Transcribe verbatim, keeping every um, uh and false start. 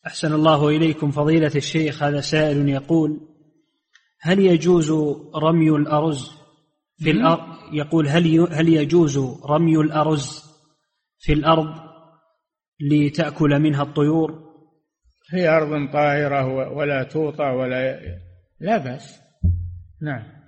أحسن الله إليكم فضيلة الشيخ. هذا سائل يقول: هل يجوز رمي الأرز في الأرض؟ يقول: هل هل يجوز رمي الأرز في الأرض لتأكل منها الطيور؟ في أرض طاهرة ولا توطى ولا لا بأس. نعم.